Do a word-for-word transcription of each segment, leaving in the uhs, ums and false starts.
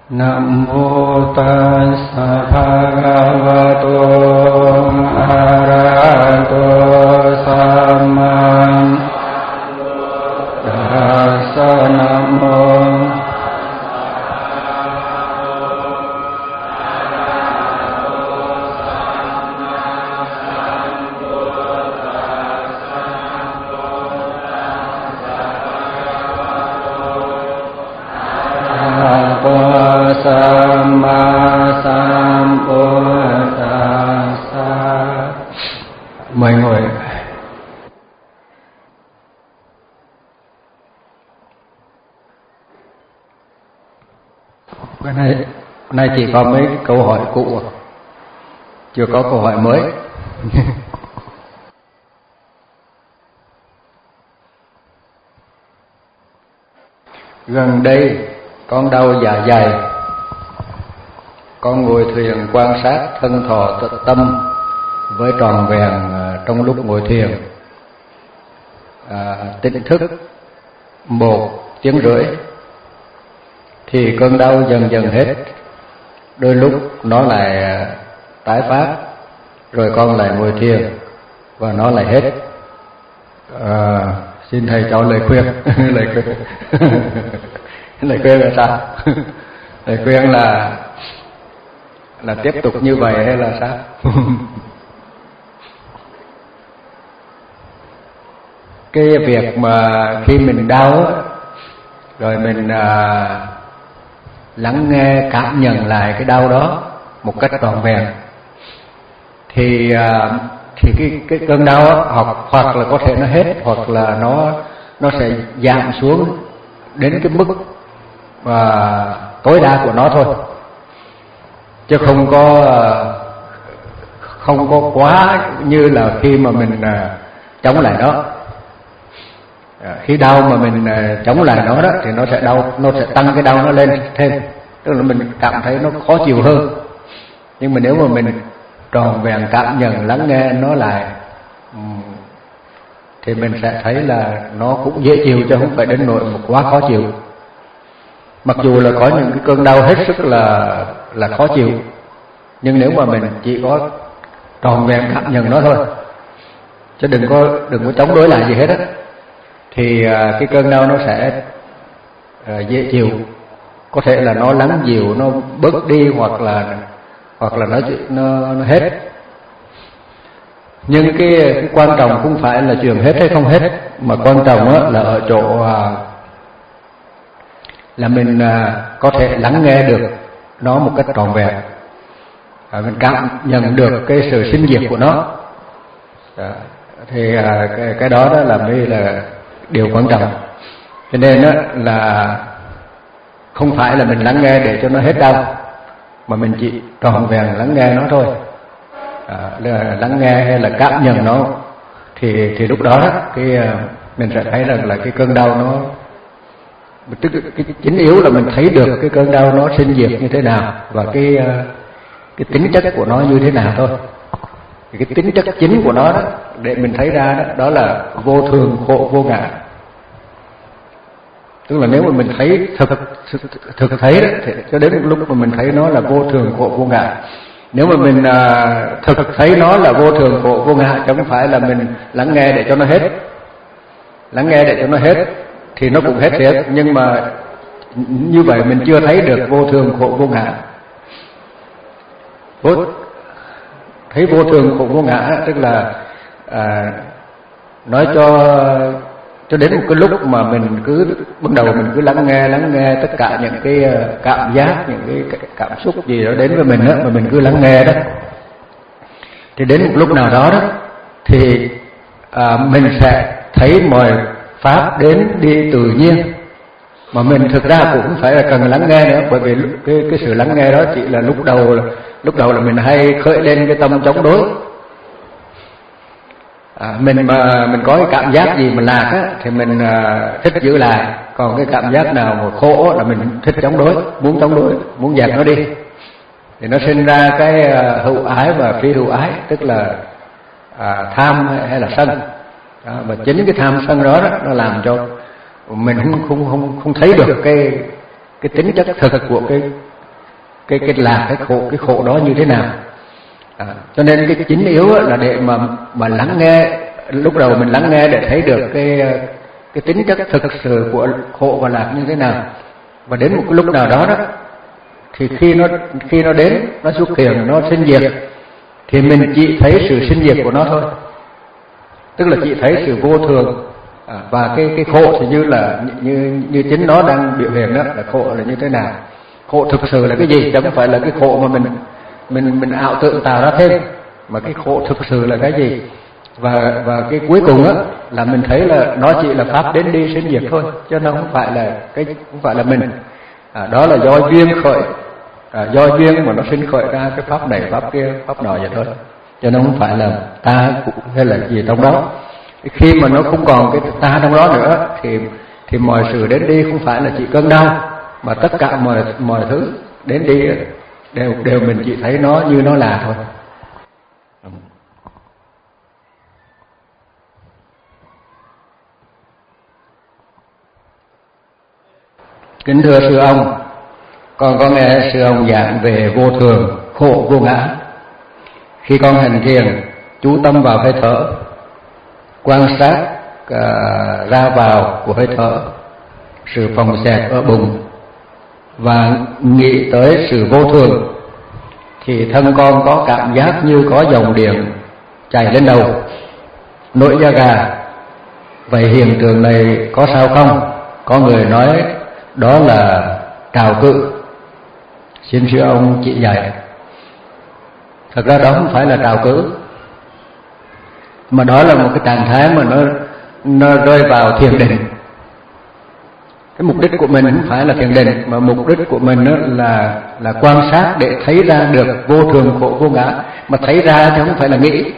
Nam mô Tassa Bhagavato Arahato Sammasambuddhassa. Nam mô Sammasambuddhassa. Mời ngồi. Cái này, nay chỉ có mấy câu hỏi cũ, chưa có câu hỏi mới. Gần đây con đau dạ dày, con ngồi thiền quan sát thân thọ tâm với tròn vẹn trong lúc ngồi thiền, à, tỉnh thức một tiếng rưỡi thì cơn đau dần dần hết. Đôi lúc nó lại tái phát, rồi con lại ngồi thiền và nó lại hết. À, xin thầy cho lời khuyên. lời khuyên lời khuyên là sao? Lời khuyên là là tiếp tục như vậy hay là sao? Cái việc mà khi mình đau rồi mình à, lắng nghe cảm nhận lại cái đau đó một cách trọn vẹn thì à, thì cái cái cơn đau hoặc hoặc là có thể nó hết, hoặc là nó nó sẽ giảm xuống đến cái mức và tối đa của nó thôi, chứ không có không có quá như là khi mà mình chống lại nó. Khi đau mà mình chống lại nó đó thì nó sẽ đau, nó sẽ tăng cái đau nó lên thêm, tức là mình cảm thấy nó khó chịu hơn. Nhưng mà nếu mà mình tròn vẹn cảm nhận lắng nghe nó lại thì mình sẽ thấy là nó cũng dễ chịu, chứ không phải đến nỗi một quá khó chịu. Mặc dù là có những cái cơn đau hết sức là là khó chịu, nhưng nếu mà mình chỉ có tròn vẹn cảm nhận nó thôi, chứ đừng có đừng có chống đối lại gì hết á, thì cái cơn đau nó sẽ dễ chịu. Có thể là nó lắng dịu, nó bớt đi, hoặc là hoặc là nó nó, nó hết. Nhưng cái, cái quan trọng không phải là chuyện hết hay không hết, mà quan trọng á, là ở chỗ là mình có thể lắng nghe được nó một cách trọn vẹn, mình cảm nhận được cái sự sinh diệt của nó. Thì cái, cái đó đó là mới là điều quan trọng. Cho nên đó là không phải là mình lắng nghe để cho nó hết đau, mà mình chỉ trọn vẹn lắng nghe nó thôi. À, là lắng nghe hay là cảm nhận nó thì thì lúc đó, đó cái mình sẽ thấy rằng là cái cơn đau nó, tức cái chính yếu là mình thấy được cái cơn đau nó sinh diệt như thế nào và cái cái tính chất của nó như thế nào thôi. Thì cái tính chất chính của nó đó, để mình thấy ra đó, đó là vô thường khổ vô ngã. Tức là nếu mà mình thấy thực thực thấy đó, thì cho đến lúc mà mình thấy nó là vô thường khổ vô ngã. Nếu mà mình à, thực thấy nó là vô thường khổ vô ngã, chứ không phải là mình lắng nghe để cho nó hết. Lắng nghe để cho nó hết thì nó cũng hết thiệt, nhưng mà như vậy mình chưa thấy được vô thường khổ vô ngã. Vô, thấy vô thường khổ vô ngã tức là à, nói cho cho đến một cái lúc mà mình cứ bắt đầu mình cứ lắng nghe lắng nghe tất cả những cái cảm giác, những cái cảm xúc gì đó đến với mình đó, mà mình cứ lắng nghe đó, thì đến một lúc nào đó đó thì à, mình sẽ thấy mọi pháp đến đi tự nhiên, mà mình thực ra cũng không phải là cần lắng nghe nữa, bởi vì cái cái sự lắng nghe đó chỉ là lúc đầu là, lúc đầu là mình hay khởi lên cái tâm chống đối. À, mình mà mình có cái cảm giác gì mà lạc á, thì mình à, thích giữ lại, còn cái cảm giác nào mà khổ là mình thích chống đối, muốn chống đối, muốn dẹp nó đi, thì nó sinh ra cái à, hữu ái và phi hữu ái, tức là à, tham hay là sân. Đó, và chính cái tham sân đó, đó nó làm cho mình không không không không thấy được cái cái tính chất thực của cái cái cái lạc, cái khổ cái khổ đó như thế nào. À, cho nên cái chính yếu là để mà mà lắng nghe, lúc đầu mình lắng nghe để thấy được cái cái tính chất thực sự của khổ và lạc như thế nào. Và đến một cái lúc nào đó đó thì khi nó khi nó đến, nó xuất hiện, nó sinh diệt, thì mình chỉ thấy sự sinh diệt của nó thôi, tức là chỉ thấy sự vô thường. À, và cái cái khổ thì như là như như chính nó đang biểu hiện đó, là khổ là như thế nào, khổ thực sự là cái gì, chứ không phải là cái khổ mà mình mình mình ảo tưởng tạo ra thêm, mà cái khổ thực sự là cái gì. Và và cái cuối cùng á là mình thấy là nó chỉ là pháp đến đi sinh diệt thôi, chứ nó không phải là cái không phải là mình. À, đó là do duyên khởi, à, do duyên mà nó sinh khởi ra cái pháp này pháp kia pháp nọ vậy thôi, cho nó không phải là ta hay là gì trong đó. Khi mà nó không còn cái ta trong đó nữa thì thì mọi sự đến đi không phải là chỉ cơn đau, mà tất cả mọi mọi thứ đến đi đều đều mình chỉ thấy nó như nó là thôi. Kính thưa sư ông, con có nghe sư ông giảng về vô thường, khổ vô ngã. Khi con hành thiền, chú tâm vào hơi thở, quan sát uh, ra vào của hơi thở, sự phòng xẹp ở bụng, và nghĩ tới sự vô thường, thì thân con có cảm giác như có dòng điện chảy lên đầu, nổi da gà. Vậy hiện tượng này có sao không? Có người nói đó là trào cự. Xin sư ông chỉ dạy. Thật ra đó không phải là trào cự, mà đó là một cái trạng thái mà nó nó rơi vào thiền định. Cái mục đích của mình không phải là thiền định, mà mục đích của mình là là quan sát để thấy ra được vô thường khổ vô ngã. Mà thấy ra thì không phải là nghĩ.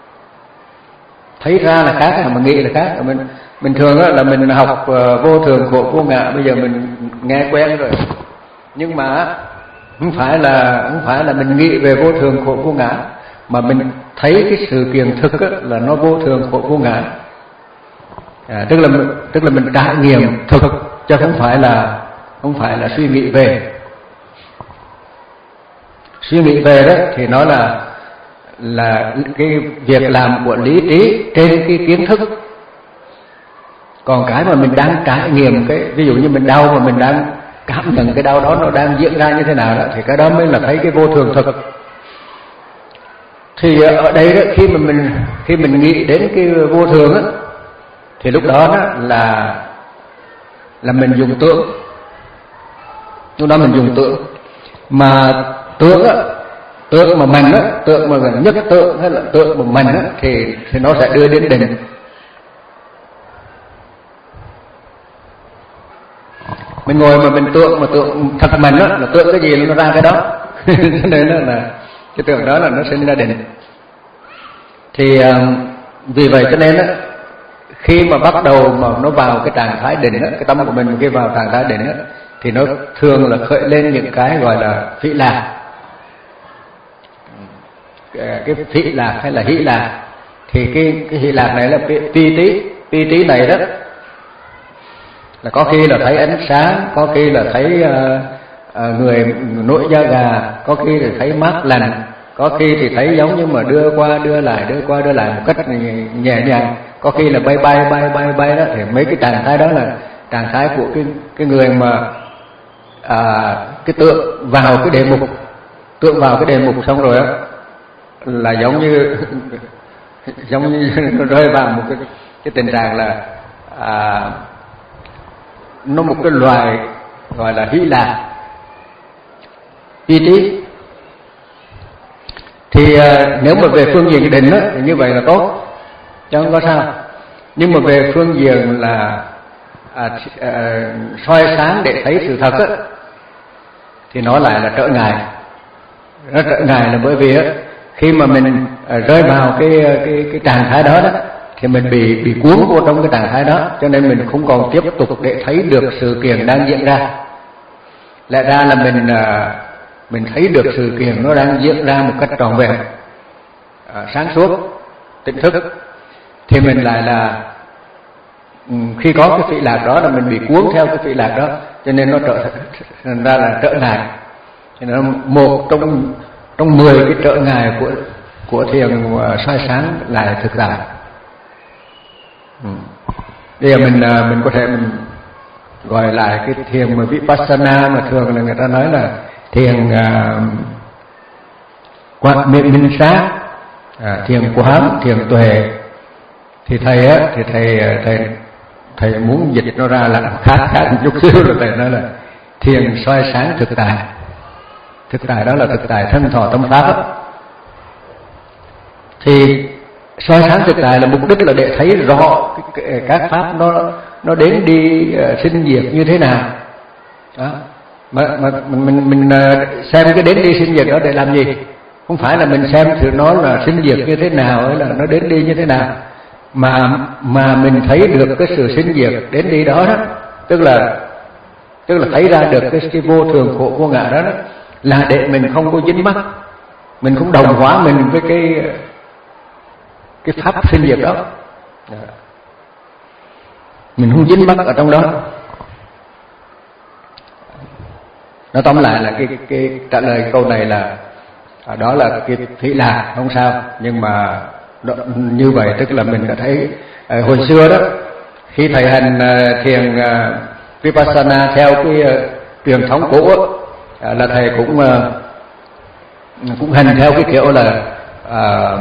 Thấy ra là khác, mà nghĩ là khác. Mình mình thường là mình học vô thường khổ vô ngã, bây giờ mình nghe quen rồi, nhưng mà không phải là không phải là mình nghĩ về vô thường khổ vô ngã, mà mình thấy cái sự kiện thực là nó vô thường khổ vô ngã. À, tức là tức là mình trải nghiệm thực, chứ không phải là không phải là suy nghĩ về. Suy nghĩ về đó thì nó là là cái việc làm của lý trí trên cái kiến thức. Còn cái mà mình đang trải nghiệm, cái ví dụ như mình đau mà mình đang cảm nhận cái đau đó nó đang diễn ra như thế nào đó, thì cái đó mới là thấy cái vô thường thực. Thì ở đây đó, khi mà mình khi mình nghĩ đến cái vô thường á, thì lúc đó, đó là là mình dùng tưởng. Lúc đó mình dùng tưởng, mà tưởng á, tưởng mà mình á, tưởng mà gần nhất tưởng hay là tưởng mà mình á, thì thì nó sẽ đưa đến định. Mình ngồi mà mình tưởng mà tưởng thật mình á, là tưởng cái gì nó ra cái đó. Cho nên là cái tưởng đó là nó sinh ra định. Thì vì vậy cho nên á, khi mà bắt đầu mà nó vào cái trạng thái định á, cái tâm của mình khi vào trạng thái định á, thì nó thường là khởi lên những cái gọi là phỉ lạc, cái phỉ lạc hay là hỷ lạc. Thì cái cái hỷ lạc này là pi tí, pi tí này đó là có khi là thấy ánh sáng, có khi là thấy uh, uh, người nổi da gà, có khi là thấy mát lành, có khi thì thấy giống như mà đưa qua đưa lại đưa qua đưa lại một cách nhẹ nhàng, có khi là bay bay bay bay bay đó. Thì mấy cái trạng thái đó là trạng thái của cái cái người mà à, cái tượng vào cái đề mục, tượng vào cái đề mục xong rồi á, là giống như giống như nó rơi vào một cái cái tình trạng là à, nó một cái loài gọi là hỷ lạc, ý trí. Thì à, nếu mà về phương diện định á, thì như vậy là tốt, chứ không có sao. Nhưng mà về phương diện là à, à, soi sáng để thấy sự thật á, thì nó lại là trở ngại. Nó trở ngại là bởi vì á, khi mà mình à, rơi vào cái cái cái trạng thái đó đó, thì mình bị bị cuốn vô trong cái trạng thái đó, cho nên mình không còn tiếp tục để thấy được sự kiện đang diễn ra. Lẽ ra là mình à, mình thấy được sự kiện nó đang diễn ra một cách trọn vẹn, à, sáng suốt, tỉnh thức, thì mình lại là khi có cái phỉ lạc đó là mình bị cuốn theo cái phỉ lạc đó, cho nên nó trở thành ra là trở ngại. Thì nó một trong trong mười cái trở ngại của của thiền soi sáng lại thực tại. Ừ. Bây giờ mình mình có thể mình gọi lại cái thiền mà Vipassana mà thường là người ta nói là thiền uh, quán minh minh sát, à, thiền quán, thiền tuệ. Thì thầy á, thì thầy thầy thầy muốn dịch nó ra là khác khác một chút xíu, rồi thầy nói là thiền soi sáng thực tại. Thực tại đó là thực tại thân thọ tâm pháp á. Thì soi sáng thực tại là mục đích là để thấy rõ các pháp nó nó đến đi uh, sinh diệt như thế nào. Đó. Mà, mà mình mình mình xem cái đến đi sinh diệt đó để làm gì? Không phải là mình xem thử nó là sinh diệt như thế nào hay là nó đến đi như thế nào, mà mà mình thấy được cái sự sinh diệt đến đi đó, đó tức là tức là thấy ra được cái, cái vô thường khổ vô ngã đó, đó là để mình không có dính mắc, mình không đồng hóa mình với cái cái pháp sinh diệt đó, mình không dính mắc ở trong đó. Nó tóm lại là cái cái trả lời câu này là à, đó là cái thủy lạc không sao, nhưng mà đó, như vậy tức là mình đã thấy à, hồi xưa đó khi thầy hành à, thiền à, Vipassana theo cái à, truyền thống cũ à, là thầy cũng à, cũng hành theo cái kiểu là à,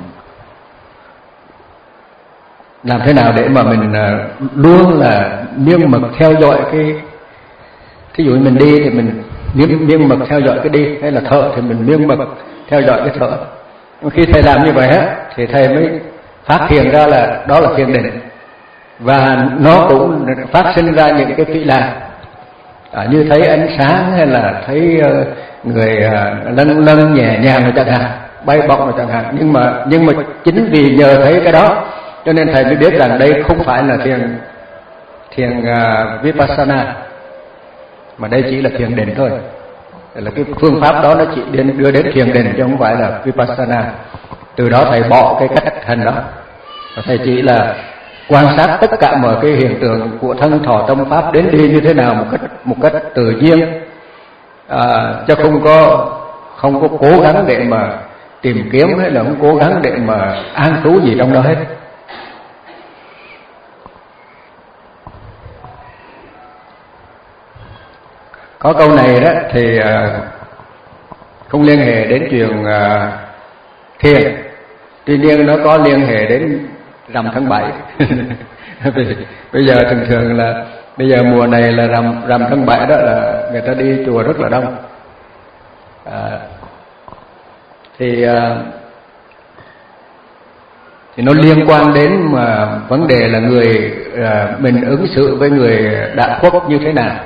làm thế nào để mà mình à, luôn là miên mật theo dõi cái, thí dụ mình đi thì mình miên, miên mật theo dõi cái đi, hay là thở thì mình miên mật theo dõi cái thở. Khi thầy làm như vậy á thì thầy mới phát hiện ra là đó là thiền định, và nó cũng phát sinh ra những cái phi lạc à, như thấy ánh sáng hay là thấy uh, người uh, lân lân nhẹ nhàng rồi chẳng hạn, bay bổng rồi chẳng hạn. Nhưng mà nhưng mà chính vì nhờ thấy cái đó cho nên thầy mới biết rằng đây không phải là thiền thiền uh, Vipassana, mà đây chỉ là thiền định thôi. Là cái phương pháp đó nó chỉ đến đưa đến thiền định chứ không phải là Vipassana. Từ đó thầy bỏ cái cách hành đó, và thầy chỉ là quan sát tất cả mọi cái hiện tượng của thân thọ tâm pháp đến đi như thế nào một cách một cách tự nhiên, à, chứ không có không có cố gắng để mà tìm kiếm hay là không cố gắng để mà an trú gì trong đó hết. Có câu này đó thì uh, không liên hệ đến chuyện uh, thiền, tuy nhiên nó có liên hệ đến rằm tháng bảy. Bây giờ thường thường là bây giờ mùa này là rằm rằm tháng bảy đó là người ta đi chùa rất là đông. À, thì uh, thì nó liên quan đến mà vấn đề là người uh, mình ứng xử với người đã khuất như thế nào.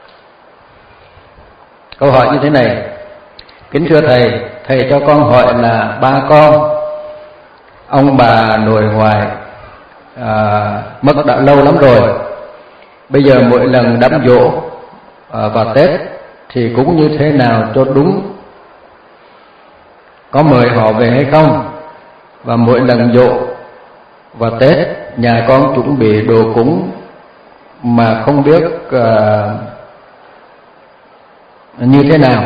Câu hỏi như thế này: kính thưa thầy, thầy cho con hỏi là ba con, ông bà nội ngoại à, mất đã lâu lắm rồi. Bây giờ mỗi lần đám giỗ à, vào Tết thì cúng như thế nào cho đúng? Có mời họ về hay không? Và mỗi lần giỗ vào Tết nhà con chuẩn bị đồ cúng mà không biết à, như thế nào,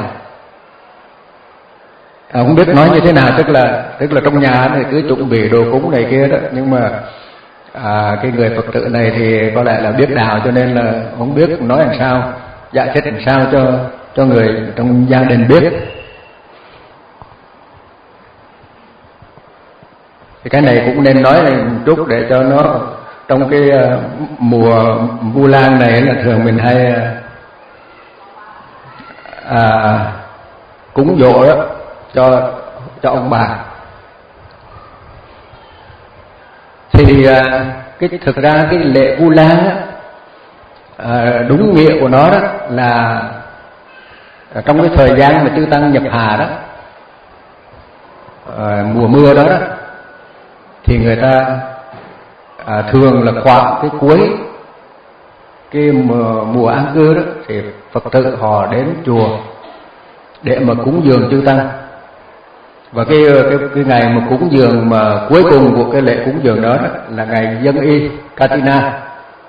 à, không biết nói như thế nào, tức là tức là trong nhà này cứ chuẩn bị đồ cúng này kia đó, nhưng mà à, cái người Phật tử này thì có lẽ là biết đạo cho nên là không biết nói làm sao, giải thích làm sao cho cho người trong gia đình biết. Thì cái này cũng nên nói một chút để cho nó trong cái uh, mùa Vu Lan này là thường mình hay uh, À, cúng giỗ đó cho cho ông bà. Thì à, cái thực ra cái lễ Vu Lan á, à, đúng nghĩa của nó đó là trong cái thời gian mà chư tăng nhập hà đó, à, mùa mưa đó, đó thì người ta à, thường là khoảng cái cuối cái mùa, mùa an cư đó thì Phật tử họ đến chùa để mà cúng dường chư tăng. Và cái cái, cái ngày mà cúng dường mà cuối cùng của cái lễ cúng dường đó, đó là ngày Dân Y Katina.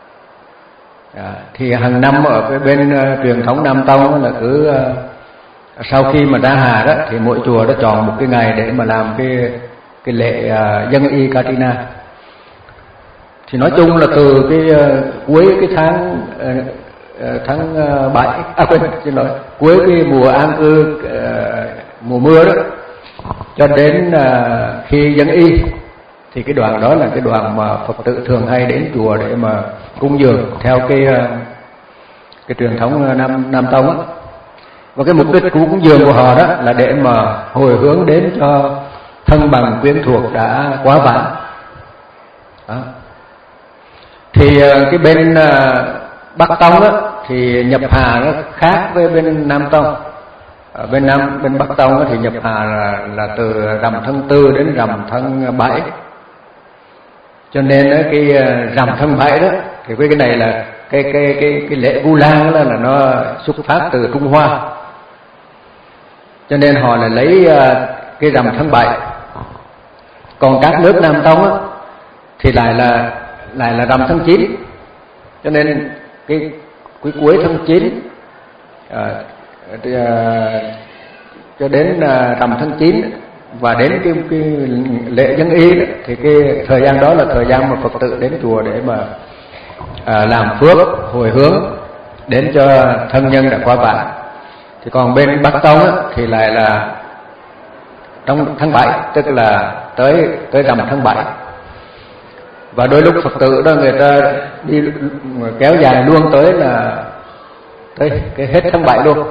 À, thì hàng năm ở cái bên uh, truyền thống Nam Tông là cứ uh, sau khi mà ra hà đó thì mỗi chùa đã chọn một cái ngày để mà làm cái cái lễ uh, dân y Katrina. Thì nói chung là từ cái uh, cuối cái tháng uh, uh, tháng uh, bảy à quên xin lỗi cuối cái mùa an cư uh, mùa mưa đó cho đến uh, khi dân y, thì cái đoàn đó là cái đoàn mà Phật tử thường hay đến chùa để mà cúng dường theo cái uh, cái truyền thống Nam Nam Tông á. Và cái mục đích của cúng dường của họ đó là để mà hồi hướng đến cho thân bằng quyến thuộc đã quá vãng. Đó. Thì cái bên Bắc Tông á, thì nhập hà nó khác với bên Nam Tông. Ở bên Nam bên Bắc Tông á, thì nhập hà là, là từ rằm tháng tư đến rằm tháng bảy. Cho nên á, cái rằm tháng bảy đó thì với cái này là cái cái cái cái lễ Vu Lan đó là nó xuất phát từ Trung Hoa. Cho nên họ là lấy cái rằm tháng bảy. Còn các nước Nam Tông á, thì lại là lại là rằm tháng chín. Cho nên cái cuối cuối tháng chín à, à, cho đến à, rằm tháng chín và đến cái, cái lễ dân y đó, thì cái thời gian đó là thời gian mà Phật tử đến chùa để mà à, làm phước hồi hướng đến cho thân nhân đã qua vãng. Thì còn bên Bắc Tông á, thì lại là trong tháng bảy, tức là tới tới rằm tháng bảy. Và đôi lúc Phật tử đó người ta đi kéo dài luôn tới là tới cái hết tháng bảy luôn.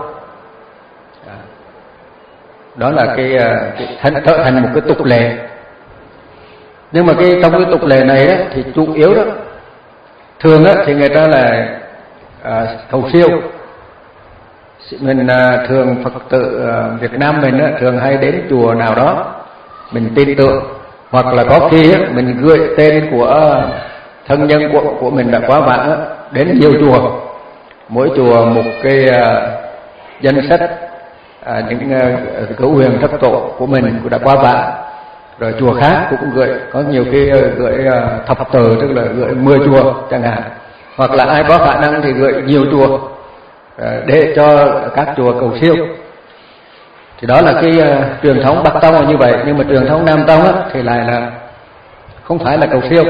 Đó là cái, cái thành, trở thành một cái tục lệ. Nhưng mà cái trong cái tục lệ này đó, thì chủ yếu đó thường đó, thì người ta là à, cầu siêu. Mình à, thường Phật tử à, Việt Nam mình á, thường hay đến chùa nào đó mình tin tưởng, hoặc là có khi á, mình gửi tên của thân nhân của của mình đã quá vãng á, đến nhiều chùa, mỗi chùa một cái à, danh sách à, những à, cửu huyền thất tổ của mình cũng đã quá vãng. Rồi chùa khác cũng gửi, có nhiều cái gửi à, thập tử, tức là gửi mười chùa chẳng hạn, hoặc là ai có khả năng thì gửi nhiều chùa để cho các chùa cầu siêu. Thì đó là cái uh, truyền thống Bắc Tông là như vậy. Nhưng mà truyền thống Nam Tông á, thì lại là không phải là cầu siêu,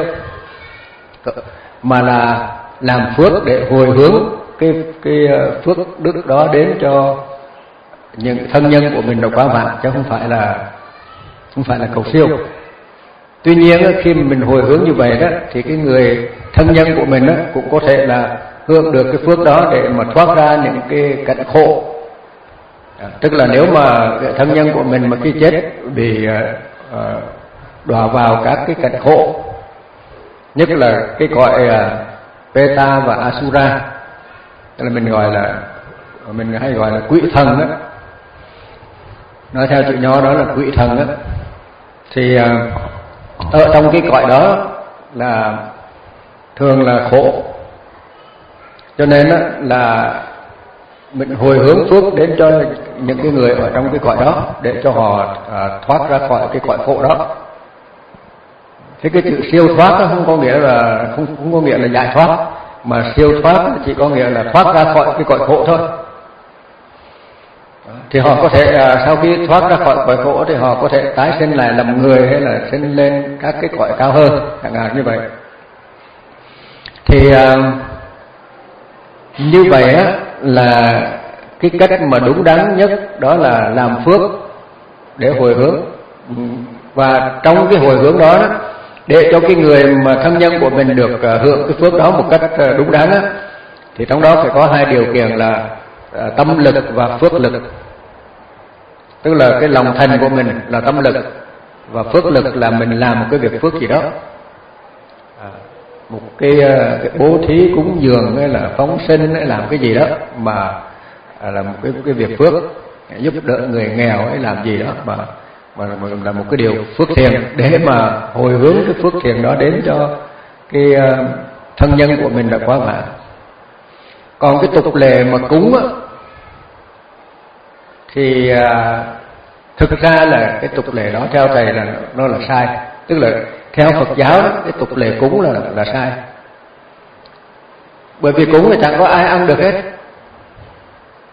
mà là làm phước để hồi hướng cái cái uh, phước đức đó đến cho những thân nhân của mình đã quá vãng, chứ không phải là không phải là cầu siêu. Tuy nhiên á, khi mình hồi hướng như vậy đó, thì cái người thân nhân của mình á, cũng có thể là hưởng được cái phước đó để mà thoát ra những cái cảnh khổ. À, tức là nếu mà thân nhân của mình mà khi chết bị uh, đọa vào các cái cảnh khổ, nhất là cái cõi uh, Peta và Asura, tức là mình gọi là mình hay gọi là quỷ thần đó. Nói theo chữ nho đó là quỷ thần đó. Thì uh, ở trong cái cõi đó là thường là khổ. Cho nên á, là mình hồi hướng phước đến cho những cái người ở trong cái cõi đó để cho họ à, thoát ra khỏi cái cõi khổ đó. Thế cái chữ siêu thoát đó không có nghĩa là không, không có nghĩa là giải thoát, mà siêu thoát chỉ có nghĩa là thoát ra khỏi cái cõi khổ thôi. Thì họ có thể à, sau khi thoát ra khỏi cõi khổ thì họ có thể tái sinh lại làm người, hay là sinh lên các cái cõi cao hơn chẳng hạn như vậy. Thì à, như vậy á, là cái cách mà đúng đắn nhất đó là làm phước để hồi hướng. Và trong cái hồi hướng đó, để cho cái người mà thân nhân của mình được hưởng cái phước đó một cách đúng đắn á, thì trong đó phải có hai điều kiện là tâm lực và phước lực. Tức là cái lòng thành của mình là tâm lực, và phước lực là mình làm một cái việc phước gì đó, một cái, cái bố thí cúng dường hay là phóng sinh hay làm cái gì đó mà là một cái cái việc phước, giúp đỡ người nghèo hay làm gì đó mà mà, mà là một cái điều phước thiện, để mà hồi hướng cái phước thiện đó đến cho cái thân nhân của mình đã quá vãng. Còn cái tục lệ mà cúng á, thì à, thực ra là cái tục lệ đó theo thầy là nó là sai. Tức là theo Phật giáo đó, cái tục lệ cúng là là sai. Bởi vì cúng thì chẳng có ai ăn được hết.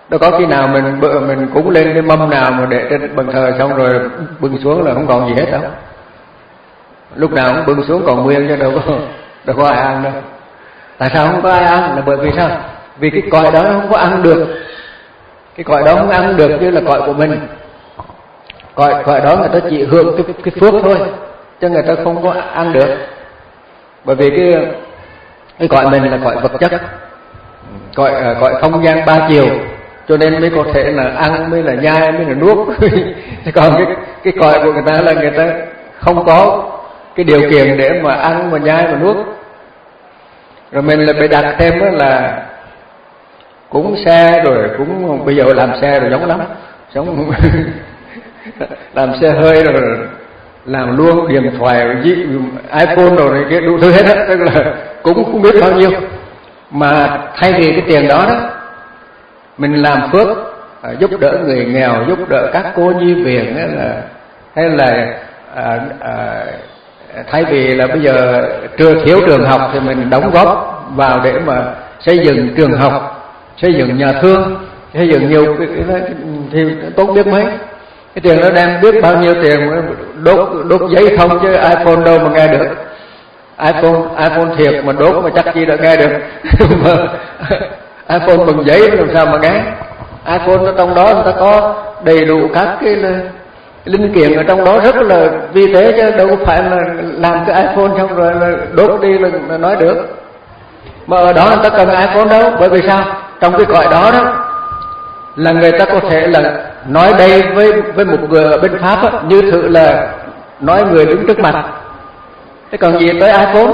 Đâu có khi nào mình bữa mình cúng lên cái mâm nào mà để trên bàn thờ xong rồi bưng xuống là không còn gì hết đâu. Lúc nào cũng bưng xuống còn nguyên chứ đâu có đâu có ai ăn đâu. Tại sao không có ai ăn? Là bởi vì sao? Vì cái cõi đó nó không có ăn được. Cái cõi đó không ăn được chứ là cõi của mình. Cõi cõi đó người ta chỉ hưởng cái cái phước thôi, chứ người ta không có ăn được. Bởi vì cái cái cõi mình là cõi vật chất, cõi cõi không gian ba chiều, cho nên mới có thể là ăn, mới là nhai, mới là nuốt. Còn cái cái cõi của người ta là người ta không có cái điều kiện để mà ăn mà nhai mà nuốt. Rồi mình là bị đặt thêm đó là cúng xe, rồi cũng bây giờ làm xe rồi giống lắm, giống làm xe hơi rồi làm luôn điện thoại, iPhone rồi này kia đủ thứ hết á, tức là cũng không biết bao nhiêu. Mà thay vì cái tiền đó đó, mình làm phước giúp đỡ người nghèo, giúp đỡ các cô nhi viện hay là hay là à, à, thay vì là bây giờ chưa thiếu trường học thì mình đóng góp vào để mà xây dựng trường học, xây dựng nhà thương, xây dựng nhiều cái, cái, cái, thì tốt biết mấy. Cái tiền nó đem biết bao nhiêu tiền, đốt đốt giấy không chứ iPhone đâu mà nghe được. iPhone iPhone thiệt mà đốt mà chắc chi đã nghe được. iPhone bằng giấy làm sao mà nghe. iPhone nó trong đó người ta có đầy đủ các cái linh kiện ở trong đó rất là vi tế, chứ đâu có phải là làm cái iPhone xong rồi là đốt đi là nói được. Mà ở đó người ta cần iPhone đâu, bởi vì sao? Trong cái cõi đó đó là người ta có thể là nói đây với với một người ở bên Pháp á, như thử là nói người đứng trước mặt. Thế còn gì tới iPhone?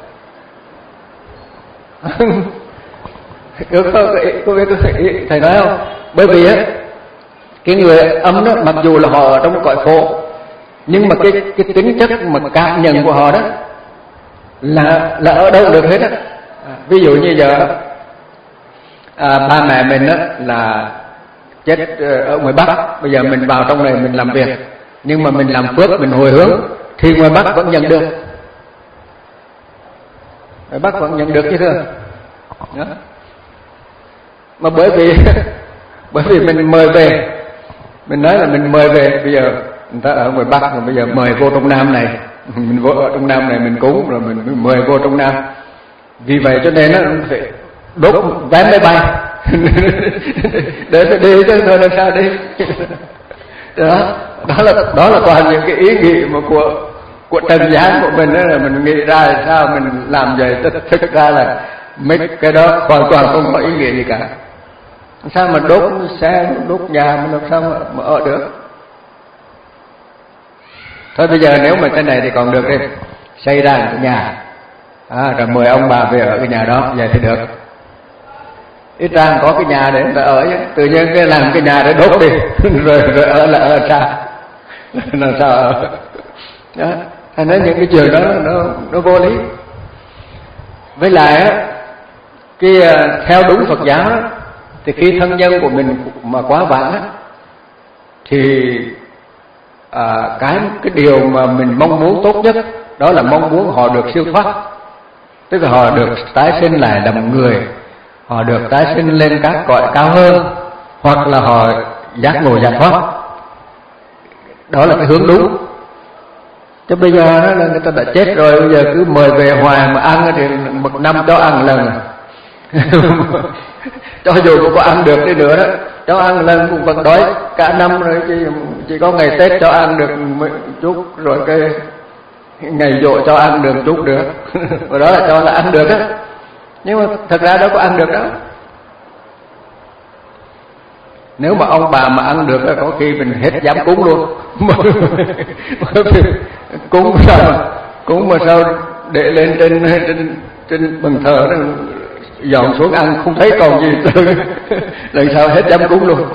Có biết thầy nói không? Bởi vì á cái người âm đó mặc dù là họ ở trong cõi khổ, nhưng mà cái cái tính chất mà cảm nhận của họ đó là là ở đâu được hết á. Ví dụ như giờ à, ba mẹ mình á là chết ở ngoài Bắc, bây giờ mình vào trong này mình làm việc, nhưng mà mình làm phước, mình hồi hướng thì ngoài Bắc vẫn nhận được, ngoài Bắc vẫn nhận được chứ thưa. Đó. Mà bởi vì bởi vì mình mời về, mình nói là mình mời về, bây giờ người ta ở ngoài Bắc rồi bây giờ mời vô trong Nam này, mình vô ở trong Nam này mình cúng rồi mình mời vô trong Nam. Vì vậy cho nên nó phải đốt vé máy bay để phải đi chứ thôi làm sao đi. Đó, đó là đó là toàn những cái ý nghĩ mà của của trần gian của mình đó, là mình nghĩ ra là sao mình làm vậy, thực ra là mấy cái đó hoàn toàn không có ý nghĩa gì cả. Sao mà đốt xe, đốt nhà mà làm sao mà, mà ở được. Thôi bây giờ nếu mà cái này thì còn được đi, xây ra một cái nhà à, rồi mời ông bà về ở cái nhà đó, vậy thì được. Ít ra có cái nhà để người ta ở chứ, tự nhiên cái làm cái nhà để đốt đi rồi rồi ở là ở sao làm sao ở đó. Thành nói những cái chuyện đó nó nó vô lý. Với lại á, cái theo đúng Phật giáo đó, thì khi thân nhân của mình mà quá vãng á, thì à, cái cái điều mà mình mong muốn tốt nhất đó là mong muốn họ được siêu thoát, tức là họ được tái sinh lại làm người, họ được tái sinh lên các cõi cao hơn, hoặc là họ giác ngộ giải thoát. Đó là cái hướng đúng. Chứ bây giờ đó là người ta đã chết rồi, bây giờ cứ mời về hoài mà ăn thì một năm cho ăn lần. Cho dù có ăn được đi nữa đó, cho ăn lần cũng vẫn đói cả năm rồi, chỉ, chỉ có ngày Tết cho ăn được một chút, rồi cái ngày giỗ cho ăn được chút được. Và đó là cho là ăn được á, nhưng mà thật ra đâu có ăn được đó. Nếu mà ông bà mà ăn được có khi mình hết dám cúng luôn. Cúng sao cúng mà sao để lên trên trên trên bàn thờ đó, dọn xuống ăn không thấy còn gì từ lần sau hết dám cúng luôn.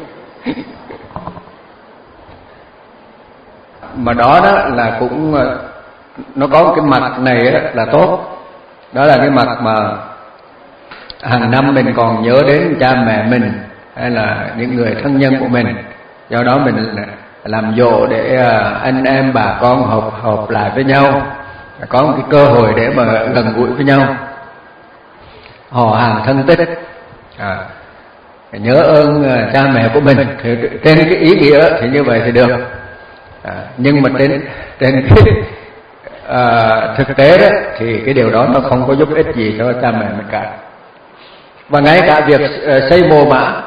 Mà đó đó là cũng nó có một cái mặt này là tốt, đó là cái mặt mà hàng năm mình còn nhớ đến cha mẹ mình hay là những người thân nhân của mình, do đó mình làm dỗ để anh em bà con hợp hợp lại với nhau, có một cái cơ hội để mà gần gũi với nhau, họ hàng thân tích. À, nhớ ơn cha mẹ của mình. Thì trên cái ý nghĩa thì như vậy thì được, à, nhưng mà trên trên cái à, thực tế đó thì cái điều đó nó không có giúp ích gì cho cha mẹ mình cả. Và ngay cả việc xây mồ mả,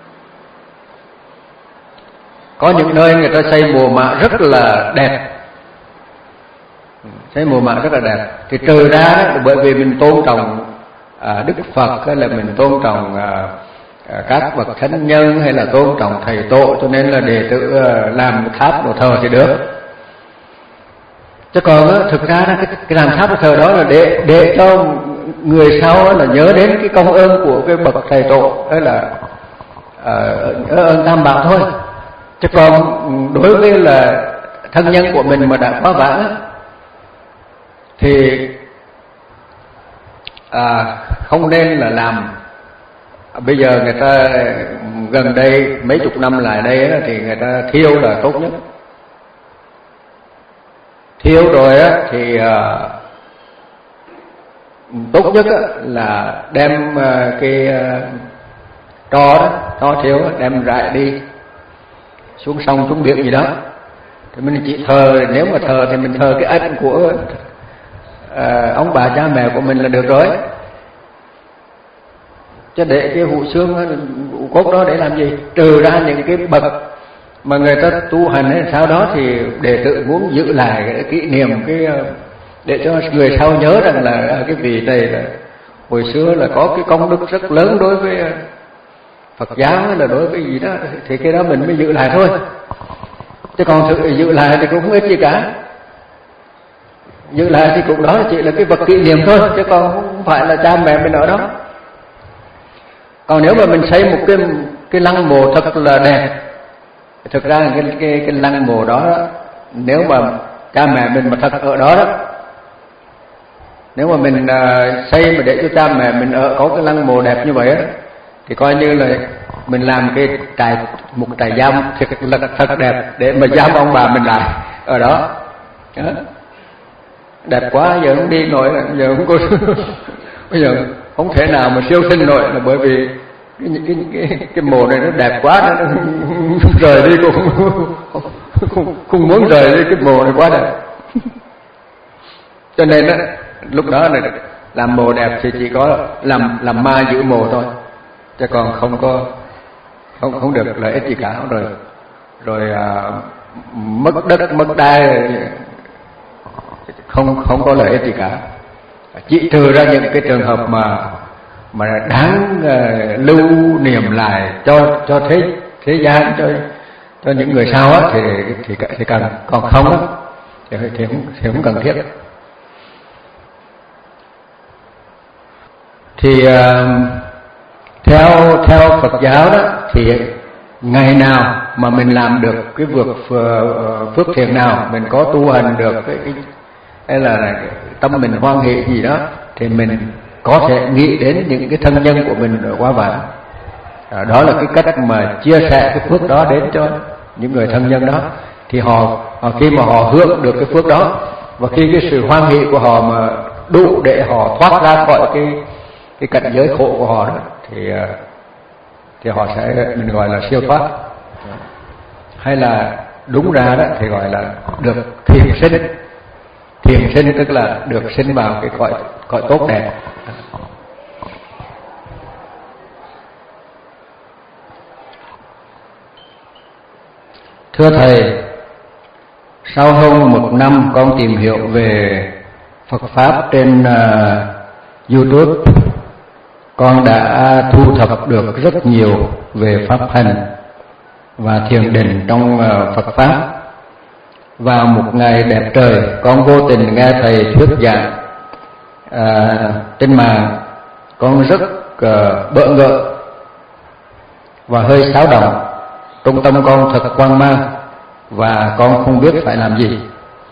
có những nơi người ta xây mồ mả rất là đẹp, xây mồ mả rất là đẹp, thì trừ ra đó, bởi vì mình tôn trọng à, Đức Phật, hay là mình tôn trọng à, à, các bậc thánh nhân, hay là tôn trọng thầy tổ, cho nên là đệ tử à, làm tháp đồ thờ thì được. Chứ còn á, thực ra cái, cái làm tháp đồ thờ đó là để để cho người sau là nhớ đến cái công ơn của cái bậc thầy tổ, hay là uh, ơn Tam Bảo thôi. Chứ còn đối với là thân nhân của mình mà đã quá vãng thì à, không nên là làm. Bây giờ người ta gần đây mấy chục năm lại đây á, thì người ta thiêu là tốt nhất. Thiêu rồi á thì à, tốt nhất á, là đem à, cái à, tro đó, tro thiêu á, đem rải đi xuống sông xuống biển gì đó. Thì mình chỉ thờ, nếu mà thờ thì mình thờ cái ân của à, ông bà cha mẹ của mình là được rồi. Chứ để cái hũ xương hũ cốt đó để làm gì? Trừ ra những cái bậc mà người ta tu hành hay sao đó thì đệ tử muốn giữ lại cái kỷ niệm, cái để cho người sau nhớ rằng là cái vị này là hồi xưa là có cái công đức rất lớn đối với Phật giáo, hay là đối với gì đó, thì cái đó mình mới giữ lại thôi. Chứ còn sự giữ lại thì cũng không ít gì cả. Giữ lại thì cũng đó chỉ là cái vật kỷ niệm thôi, chứ còn không phải là cha mẹ mình ở đó. Còn nếu mà mình xây một cái cái lăng mộ thật là đẹp, thực ra cái cái cái lăng mộ đó, đó nếu mà cha mẹ mình mà thật ở đó đó, nếu mà mình uh, xây mà để cho cha mẹ mình ở có cái lăng mộ đẹp như vậy đó, thì coi như là mình làm cái trại, một trại giam thật là thật đẹp để mà giam ông bà mình lại ở đó. Đó. Đẹp quá, giờ không đi nổi, giờ không có bây giờ không thể nào mà siêu sinh nổi, là bởi vì cái cái cái, cái mồ này nó đẹp quá, nó, nó rời đi cũng không, không muốn rời đi, cái mồ này quá đẹp. Cho nên đó, lúc đó là làm mồ đẹp thì chỉ có làm làm ma giữ mồ thôi, chứ còn không có không không được lợi ích gì cả. Rồi rồi à, mất đất mất đai không không có lợi ích gì cả, chỉ trừ ra những cái trường hợp mà mà đáng uh, lưu niệm lại cho cho thế thế gian, cho cho những người sau á, thì thì thì cần, còn không á thì, thì không thì không cần thiết. Thì uh, theo theo Phật giáo đó thì ngày nào mà mình làm được cái việc uh, phước thiện nào, mình có tu hành được cái, cái hay là cái tâm mình hoan hỷ gì đó, thì mình có thể nghĩ đến những cái thân nhân của mình ở quá vãng. À, đó là cái cách mà chia sẻ cái phước đó đến cho những người thân nhân đó, thì họ, họ khi mà họ hưởng được cái phước đó, và khi cái sự hoan hỷ của họ mà đủ để họ thoát ra khỏi cái cái cảnh giới khổ của họ đó, thì thì họ sẽ, mình gọi là siêu thoát, hay là đúng ra đó thì gọi là được thiền sinh. Thiền sinh tức là được sinh vào cái cõi cõi tốt đẹp. Thưa thầy, sau hơn một năm con tìm hiểu về Phật pháp trên uh, YouTube, con đã thu thập được rất nhiều về pháp hành và thiền định trong uh, Phật pháp. Vào một ngày đẹp trời, con vô tình nghe thầy thuyết giảng à, trên mạng, con rất uh, bỡ ngỡ và hơi xáo động. Trong tâm con thật hoang mang và con không biết phải làm gì.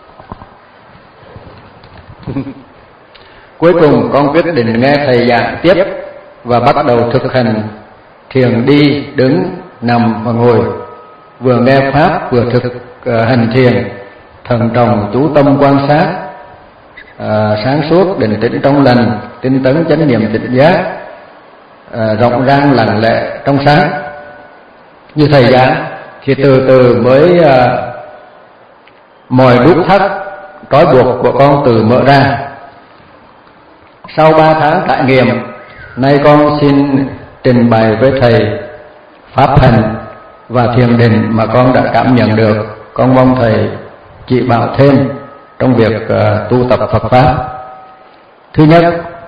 Cuối cùng con quyết định nghe thầy giảng tiếp và bắt đầu thực hành thiền đi, đứng, nằm và ngồi, vừa nghe pháp vừa thực uh, hành thiền, thần trọng chú tâm quan sát, à, sáng suốt định tĩnh trong lành, tinh tấn chánh niệm tỉnh giác, à, rộng rang lặng lẽ trong sáng như thời gian, thì từ từ mới à, mọi nút thắt trói buộc của con từ mở ra. Sau ba tháng trải nghiệm, nay con xin trình bày với thầy pháp hành và thiền định mà con đã cảm nhận được. Con mong thầy chỉ bảo thêm trong việc uh, tu tập Phật pháp. Thứ nhất,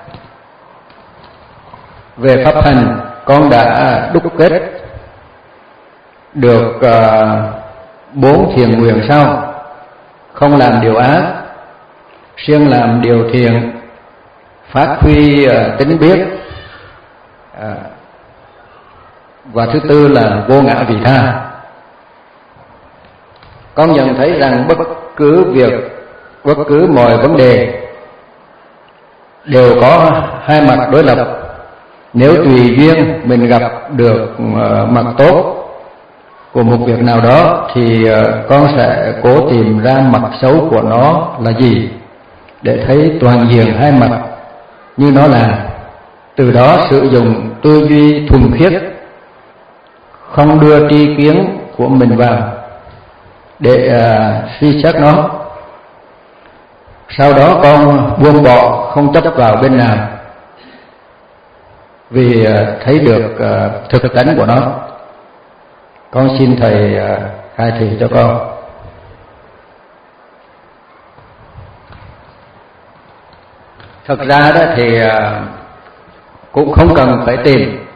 về pháp hành, con đã đúc kết được bốn uh, thiền nguyện sau: không làm điều ác, siêng làm điều thiện, phát huy uh, tính biết, uh, và thứ tư là vô ngã vị tha. Con nhận thấy rằng bất cứ việc, bất cứ mọi vấn đề đều có hai mặt đối lập. Nếu tùy duyên mình gặp được uh, mặt tốt của một việc nào đó, thì uh, con sẽ cố tìm ra mặt xấu của nó là gì, để thấy toàn diện hai mặt như nó là. Từ đó sử dụng tư duy thuần khiết, không đưa tri kiến của mình vào để uh, suy xét nó. Sau đó con buông bỏ, không chấp vào bên nào, vì uh, thấy được uh, thực tánh của nó. Con xin thầy uh, khai thị cho con. Thật ra đó thì uh, cũng không cần phải tìm,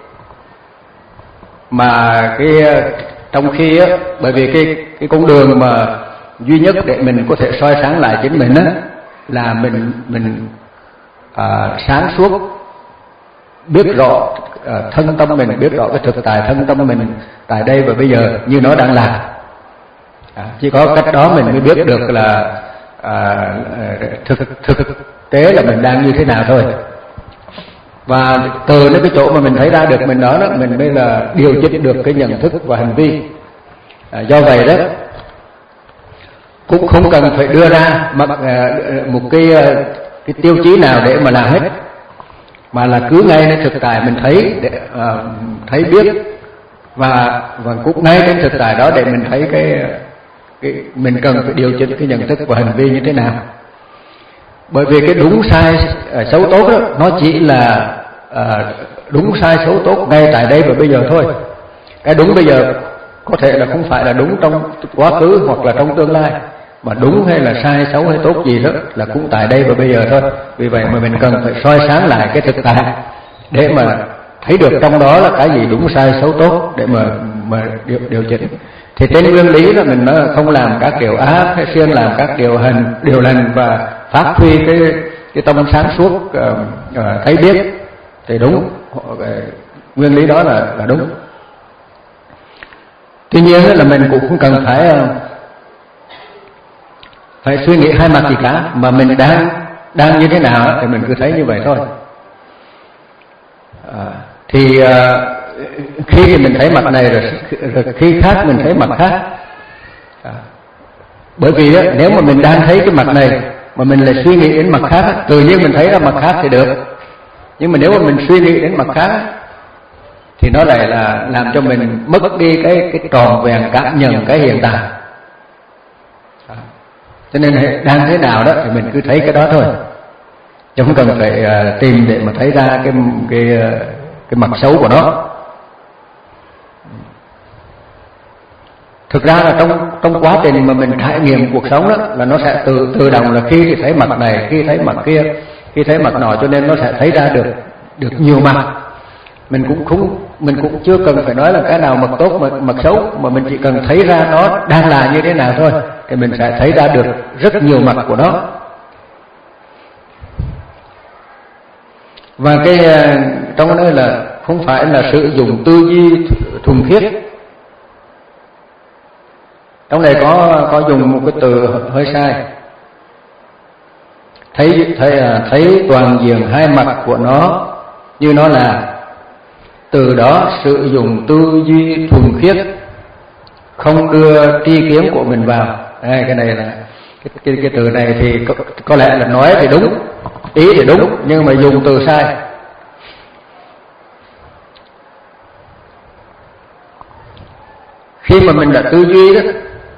mà cái trong khi á, bởi vì cái cái con đường mà duy nhất để mình có thể soi sáng lại chính mình á, là mình mình à, sáng suốt, biết rõ à, thân tâm mình, biết rõ cái thực tại thân tâm mình tại đây và bây giờ như nó đang là. À, chỉ có cách đó mình mới biết được là à, thực thực tế là mình đang như thế nào thôi. Và từ cái chỗ mà mình thấy ra được mình đó, đó mình mới là điều chỉnh được cái nhận thức và hành vi. À, do vậy đó cũng không cần phải đưa ra một, một cái cái tiêu chí nào để mà làm hết, mà là cứ ngay đến thực tại mình thấy để uh, thấy biết, và và cũng ngay đến thực tại đó để mình thấy cái, cái mình cần phải điều chỉnh cái nhận thức và hành vi như thế nào. Bởi vì cái đúng sai uh, xấu tốt đó, nó chỉ là uh, đúng sai xấu tốt ngay tại đây và bây giờ thôi. Cái đúng bây giờ có thể là không phải là đúng trong quá khứ hoặc là trong tương lai, mà đúng hay là sai, xấu hay tốt gì đó là cũng tại đây và bây giờ thôi. Vì vậy mà mình cần phải soi sáng lại cái thực tại để mà thấy được trong đó là cái gì đúng sai xấu tốt để mà mà điều, điều chỉnh. Thì trên nguyên lý là mình nó không làm các điều ác hay siêng làm các điều hành điều lành và phát huy cái cái tâm sáng suốt uh, uh, thấy biết thì đúng. Uh, nguyên lý đó là là đúng. Tuy nhiên là mình cũng không cần phải uh, phải suy nghĩ hai mặt gì cả, mà mình đang đang như thế nào thì mình cứ thấy như vậy thôi. À, thì à, khi thì mình thấy mặt này rồi, rồi khi khác mình thấy mặt khác. À, bởi vì á, nếu mà mình đang thấy cái mặt này mà mình lại suy nghĩ đến mặt khác, tự nhiên mình thấy ra mặt khác thì được. Nhưng mà nếu mà mình suy nghĩ đến mặt khác thì nó lại là làm cho mình mất đi cái cái tròn vẹn cảm nhận cái hiện tại. À, cho nên đang thế nào đó thì mình cứ thấy cái đó thôi, chứ không cần phải uh, tìm để mà thấy ra cái cái cái mặt xấu của nó. Thực ra là trong trong quá trình mà mình trải nghiệm cuộc sống đó là nó sẽ tự tự động là khi thì thấy mặt này, khi thấy mặt kia, khi thấy mặt nọ, cho nên nó sẽ thấy ra được được nhiều mặt. Mình cũng không mình cũng chưa cần phải nói là cái nào mặt tốt mặt, mặt xấu, mà mình chỉ cần thấy ra nó đang là như thế nào thôi thì mình sẽ thấy ra được rất nhiều mặt của nó. Và cái trong đây là không phải là sử dụng tư duy thuần khiết. Trong này có có dùng một cái từ hơi sai. Thấy thấy thấy toàn diện hai mặt của nó như nó là. Từ đó sử dụng tư duy thuần khiết, không đưa tri kiến của mình vào. Đây, cái này là cái, cái, cái từ này thì có, có lẽ là nói thì đúng, ý thì đúng, nhưng mà dùng từ sai. Khi mà mình đã tư duy đó,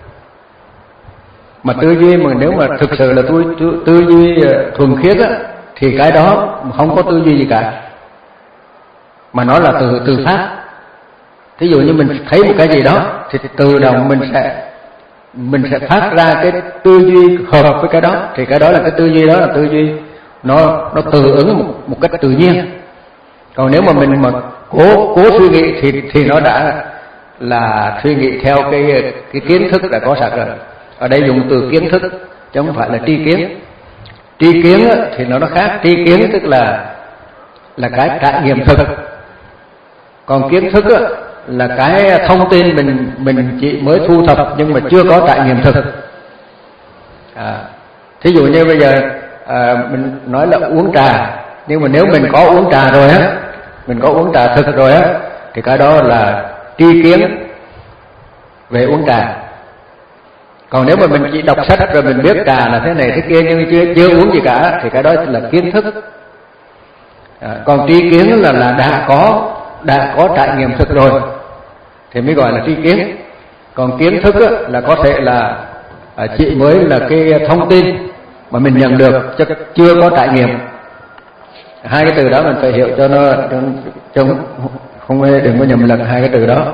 mà tư duy mà nếu mà thực sự là tư, tư, tư duy thuần khiết á, thì cái đó không có tư duy gì cả, mà nó là từ từ phát. Thí dụ như mình thấy một cái gì đó thì tự động mình sẽ mình sẽ phát ra cái tư duy hợp với cái đó, thì cái đó là cái tư duy đó là tư duy nó nó tự ứng một, một cách tự nhiên. Còn nếu mà mình mà cố cố suy nghĩ thì thì nó đã là suy nghĩ theo cái cái kiến thức đã có sẵn rồi. Ở đây dùng từ kiến thức chứ không phải là tri kiến. Tri kiến thì nó nó khác. Tri kiến tức là là cái trải nghiệm thực, còn kiến thức là cái thông tin mình mình chỉ mới thu thập nhưng mà chưa có trải nghiệm thực. À, thí dụ như bây giờ à, mình nói là uống trà, nhưng mà nếu mình có uống trà rồi á, mình có uống trà thực rồi á, thì cái đó là tri kiến về uống trà. Còn nếu mà mình chỉ đọc sách rồi mình biết trà là thế này thế kia nhưng chưa chưa uống gì cả, thì cái đó là kiến thức. À, còn tri kiến là là đã có đã có trải nghiệm thực rồi thì mới gọi là tri kiến. Còn kiến thức là có thể là à, chỉ mới là cái thông tin mà mình nhận được chứ chưa có trải nghiệm. Hai cái từ đó mình phải hiểu cho nó cho không đừng có nhầm lẫn hai cái từ đó.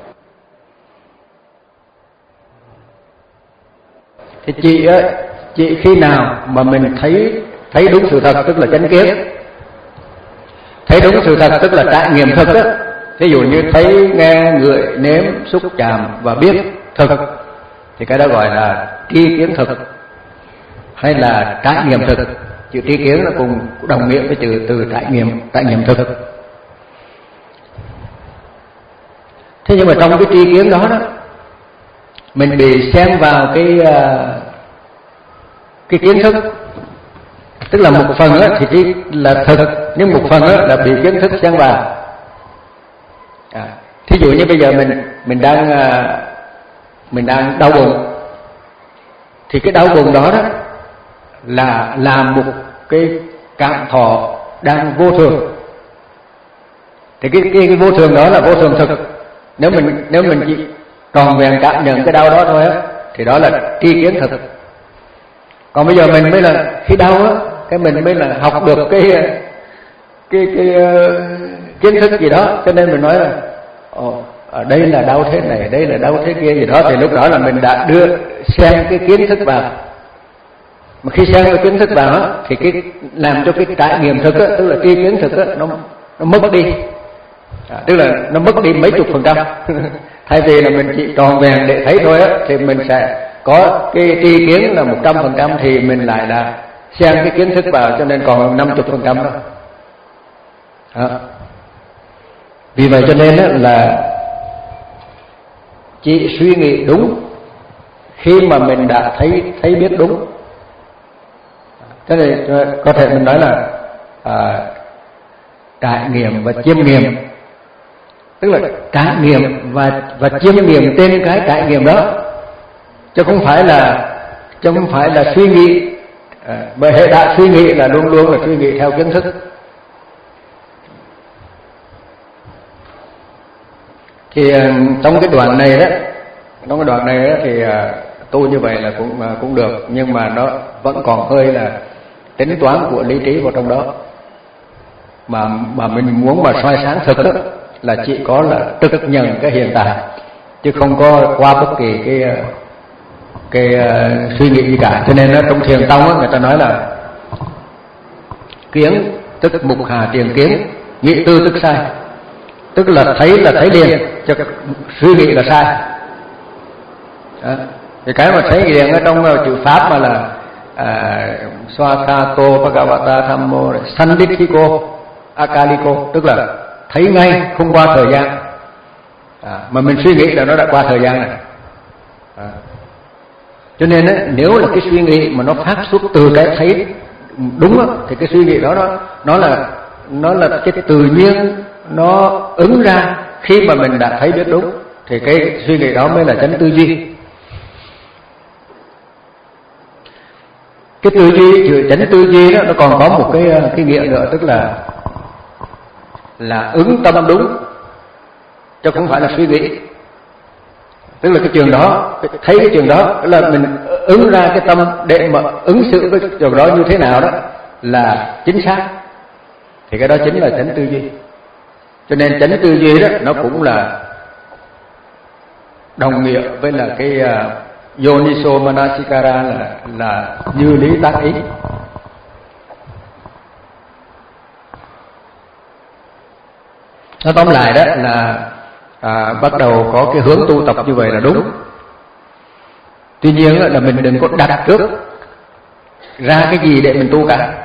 Thì chị á, chị khi nào mà mình thấy thấy đúng sự thật tức là chánh kiến, thấy đúng sự thật tức là trải nghiệm thực á. Ví dụ như thấy, nghe, ngửi, nếm, xúc, chạm và biết thực thì cái đó gọi là tri kiến thực hay là trải nghiệm thực. Chữ tri kiến là cùng đồng nghĩa với chữ từ trải nghiệm, trải nghiệm thực. Thế nhưng mà trong cái tri kiến đó đó, mình bị xen vào cái cái kiến thức, tức là một phần á thì chỉ là thực, nhưng một phần á là bị kiến thức xen vào. À, thí dụ như bây giờ mình mình đang mình đang đau bụng, thì cái đau bụng đó đó là là một cái cảm thọ đang vô thường. Thì cái, cái cái vô thường đó là vô thường thực. Nếu mình nếu mình chỉ tròn vẹn cảm nhận cái đau đó thôi á, thì đó là tri kiến thực. Còn bây giờ mình mới là khi đau á, cái mình mới là học được cái cái cái uh, kiến thức gì đó, cho nên mình nói là ồ, ở đây là đau thế này, đây là đau thế kia gì đó, thì lúc đó là mình đã đưa xen cái kiến thức vào. Mà khi xen cái kiến thức vào á, thì cái làm cho cái trải nghiệm thực á, tức là tri kiến thực á, nó nó mất đi. À, tức là nó mất đi mấy chục phần trăm. Thay vì là mình chỉ tròn vẹn để thấy thôi á, thì mình sẽ có cái tri kiến là một trăm phần trăm, thì mình lại là xen cái kiến thức vào, cho nên còn năm mươi phần trăm đó. À. Vì vậy cho nên á, là chỉ suy nghĩ đúng khi mà mình đã thấy thấy biết đúng. Thế thì có thể mình nói là à, trải nghiệm và chiêm nghiệm, tức là trải nghiệm và và chiêm nghiệm trên cái trải nghiệm đó, chứ không phải là chứ không phải là suy nghĩ. À, bởi hệ đã suy nghĩ là luôn luôn là suy nghĩ theo kiến thức. Thì trong cái đoạn này đó, trong cái đoạn này đó thì tu như vậy là cũng cũng được, nhưng mà nó vẫn còn hơi là tính toán của lý trí vào trong đó. Mà mà mình muốn mà soi sáng thực đó, là chỉ có là thực nhận cái hiện tại, chứ không có qua bất kỳ cái cái uh, suy nghĩ gì cả. Cho nên đó, trong thiền tông đó, người ta nói là kiến tức mục hà tiền kiến, nghĩ tư tức sai. Tức là thấy là thấy liền, chứ suy nghĩ là sai. Đó. Thì cái mà thấy liền ở trong chữ pháp mà là Swakato Bhagavata Thammo Sandithiko Akaliko, tức là thấy ngay không qua thời gian. À, mà mình suy nghĩ là nó đã qua thời gian này. À. Cho nên ấy, nếu là cái suy nghĩ mà nó phát xuất từ cái thấy đúng đó, thì cái suy nghĩ đó nó nó là nó là cái tự nhiên nó ứng ra khi mà mình đã thấy biết đúng, thì cái suy nghĩ đó mới là chánh tư duy. Cái tư duy, chữ chánh tư duy đó nó còn có một cái cái nghĩa nữa, tức là là ứng tâm đúng, chứ không phải là suy nghĩ. tức là cái trường đó, thấy cái trường đó là mình ứng ra cái tâm để mà ứng xử với cái trường đó như thế nào đó là chính xác, thì cái đó chính là chánh tư duy. Cho nên chánh tư duy đó nó cũng là đồng nghĩa với là cái uh, Yoniso Manasikara là là như lý tác ý. Nó tóm lại đó là à, bắt đầu có cái hướng tu tập như vậy là đúng. Tuy nhiên là mình đừng có đặt trước ra cái gì để mình tu cả.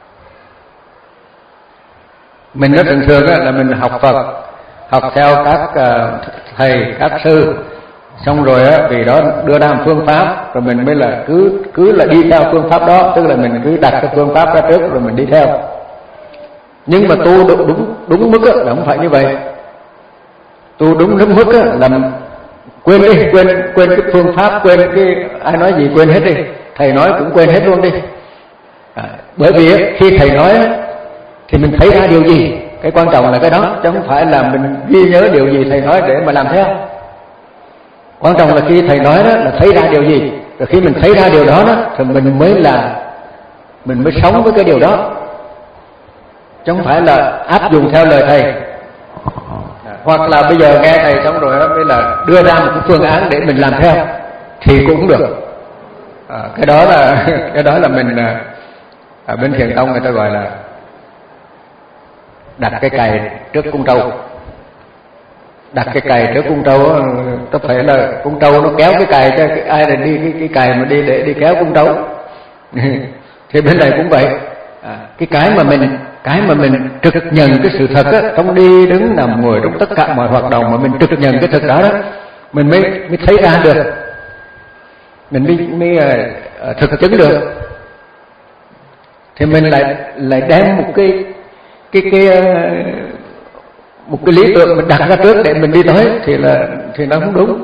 Mình rất thường thường là mình học Phật, học theo các uh, thầy, các sư, xong rồi á, vì đó đưa ra một phương pháp, rồi mình mới là cứ cứ là đi theo phương pháp đó, tức là mình cứ đặt cái phương pháp ra trước rồi mình đi theo. Nhưng mà tu đúng đúng, đúng mức là không phải như vậy. Tu đúng đúng mức là quên đi, quên quên cái phương pháp, quên cái ai nói gì quên hết đi, thầy nói cũng quên hết luôn đi. À, bởi vì khi thầy nói thì mình thấy ra điều gì, cái quan trọng là cái đó, chứ không phải là mình ghi nhớ điều gì thầy nói để mà làm theo. Quan trọng là khi thầy nói đó là thấy ra điều gì, rồi khi mình thấy ra điều đó đó thì mình mới là mình mới sống với cái điều đó, chứ không phải là áp dụng theo lời thầy. Hoặc là bây giờ nghe thầy xong rồi đó mới là đưa ra một cái phương án để mình làm theo thì cũng được. À, cái đó là cái đó là mình ở bên Thiền tông người ta gọi là đặt cái cày trước cung trâu. Đặt cái cày trước cung trâu, có thể là cung trâu nó kéo cái cày, cho ai là đi cái, cái cày mà đi để đi kéo cung trâu. Thì bên này cũng vậy. À, cái cái mà mình cái mà mình trực nhận cái sự thật á, trong đi đứng nằm ngồi trong tất cả mọi hoạt động mà mình trực nhận cái thực đó đó, mình mới mới thấy ra được, mình mới mới uh, thực chứng được. Thì mình lại lại đem một cái cái cái uh, một cái lý tưởng mình đặt ra trước để mình đi tới thì là thì nó không đúng.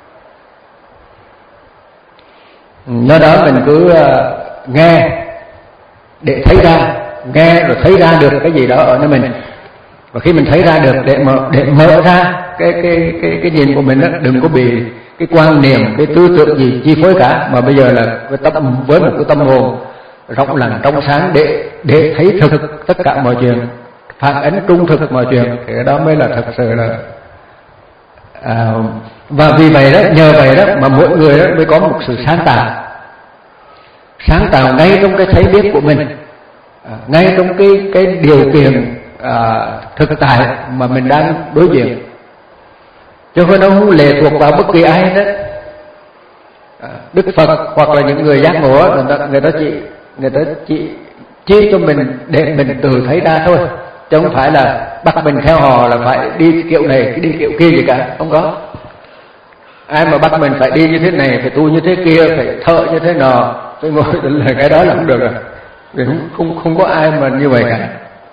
Do đó mình cứ uh, nghe để thấy ra, nghe rồi thấy ra được cái gì đó ở nơi mình, và khi mình thấy ra được để mở để mở ra cái cái cái cái nhìn của mình đó, đừng có bị cái quan niệm, cái tư tưởng gì chi phối cả, mà bây giờ là cái tâm với một cái tâm hồn rộng lặng trong sáng để để thấy thực tất cả mọi chuyện, phản ánh trung thực mọi chuyện, thì cái đó mới là thật sự là à, và vì vậy đó, nhờ vậy đó mà mỗi người đó mới có một sự sáng tạo, sáng tạo ngay trong cái thấy biết của mình, à, ngay trong cái cái điều kiện à, thực tại mà mình đang đối diện, chứ không nó không lệ thuộc vào bất kỳ ai hết. À, Đức Phật hoặc là những người giác ngộ người ta người ta chỉ người ta chỉ chỉ cho mình để mình tự thấy ra thôi, chứ không phải là bắt mình theo họ là phải đi kiểu này đi kiểu kia gì cả, không có. Ai mà bắt mình phải đi như thế này, phải tu như thế kia, phải thợ như thế nọ, phải ngồi là cái đó là không được rồi. Không, không, không có ai mà như vậy cả.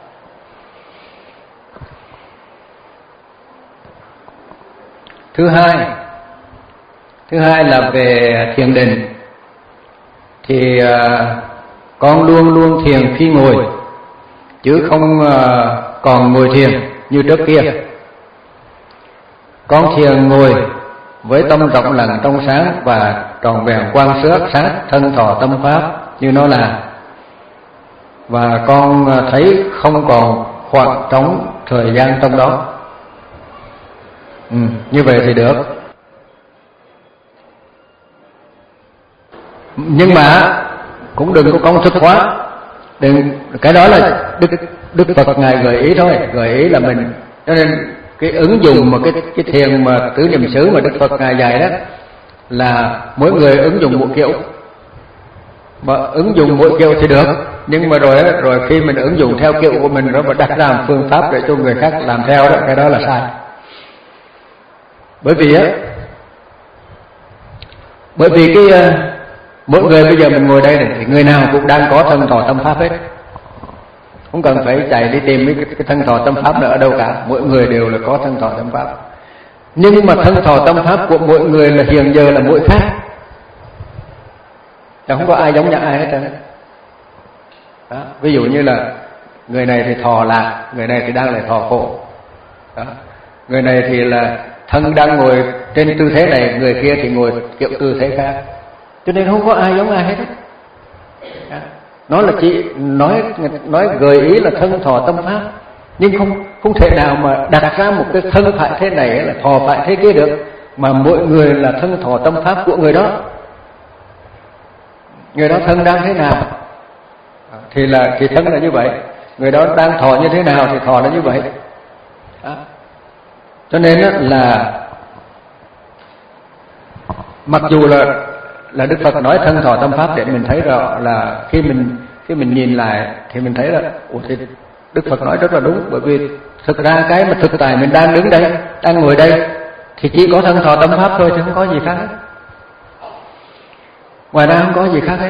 Thứ hai, thứ hai là về thiền định. Thì uh, con luôn luôn thiền khi ngồi, chứ không uh, còn ngồi thiền như trước kia. Con thiền ngồi với tâm rộng lặng trong sáng và tròn vẹn quan sát sáng thân thọ tâm pháp như nó là, và con thấy không còn khoảng trống thời gian trong đó. Ừ, như vậy thì được. Nhưng mà cũng đừng có công thức hóa, đừng, cái đó là Đức Đức Phật ngài gợi ý thôi, gợi ý là mình, cho nên cái ứng dụng mà cái cái thiền mà tứ niệm xứ mà Đức Phật ngài dạy đó là mỗi người ứng dụng một kiểu, mà ứng dụng mỗi kiểu thì được, nhưng mà rồi rồi khi mình ứng dụng theo kiểu của mình rồi mà đặt ra một phương pháp để cho người khác làm theo đó, cái đó là sai. Bởi vì á, bởi vì cái mỗi người bây giờ mình ngồi đây này, thì người nào cũng đang có thân thọ tâm pháp hết, không cần phải chạy đi tìm cái, cái thân thọ tâm pháp nữa ở đâu cả, mỗi người đều là có thân thọ tâm pháp. Nhưng mà thân thọ tâm pháp của mỗi người là hiện giờ là mỗi khác, không có ai giống như ai hết trơn. Đó, ví dụ như là người này thì thọ lạc, người này thì đang là thọ khổ. Đó, người này thì là thân đang ngồi trên tư thế này, người kia thì ngồi kiểu tư thế khác, cho nên không có ai giống ai hết. Nó là chỉ nói nói gợi ý là thân thọ tâm pháp, nhưng không không thể nào mà đặt ra một cái thân phải thế này là thọ phải thế kia được, mà mỗi người là thân thọ tâm pháp của người đó. Người đó thân đang thế nào thì là thì thân là như vậy, người đó đang thọ như thế nào thì thọ là như vậy. Đó. Cho nên là mặc dù là là Đức Phật nói thân thọ tâm pháp để mình thấy rõ là khi mình khi mình nhìn lại thì mình thấy là ủa thì Đức Phật nói rất là đúng, bởi vì thực ra cái mà thực tại mình đang đứng đây, đang ngồi đây thì chỉ có thân thọ tâm pháp thôi, chứ không có gì khác hết. Ngoài ra không có gì khác hết.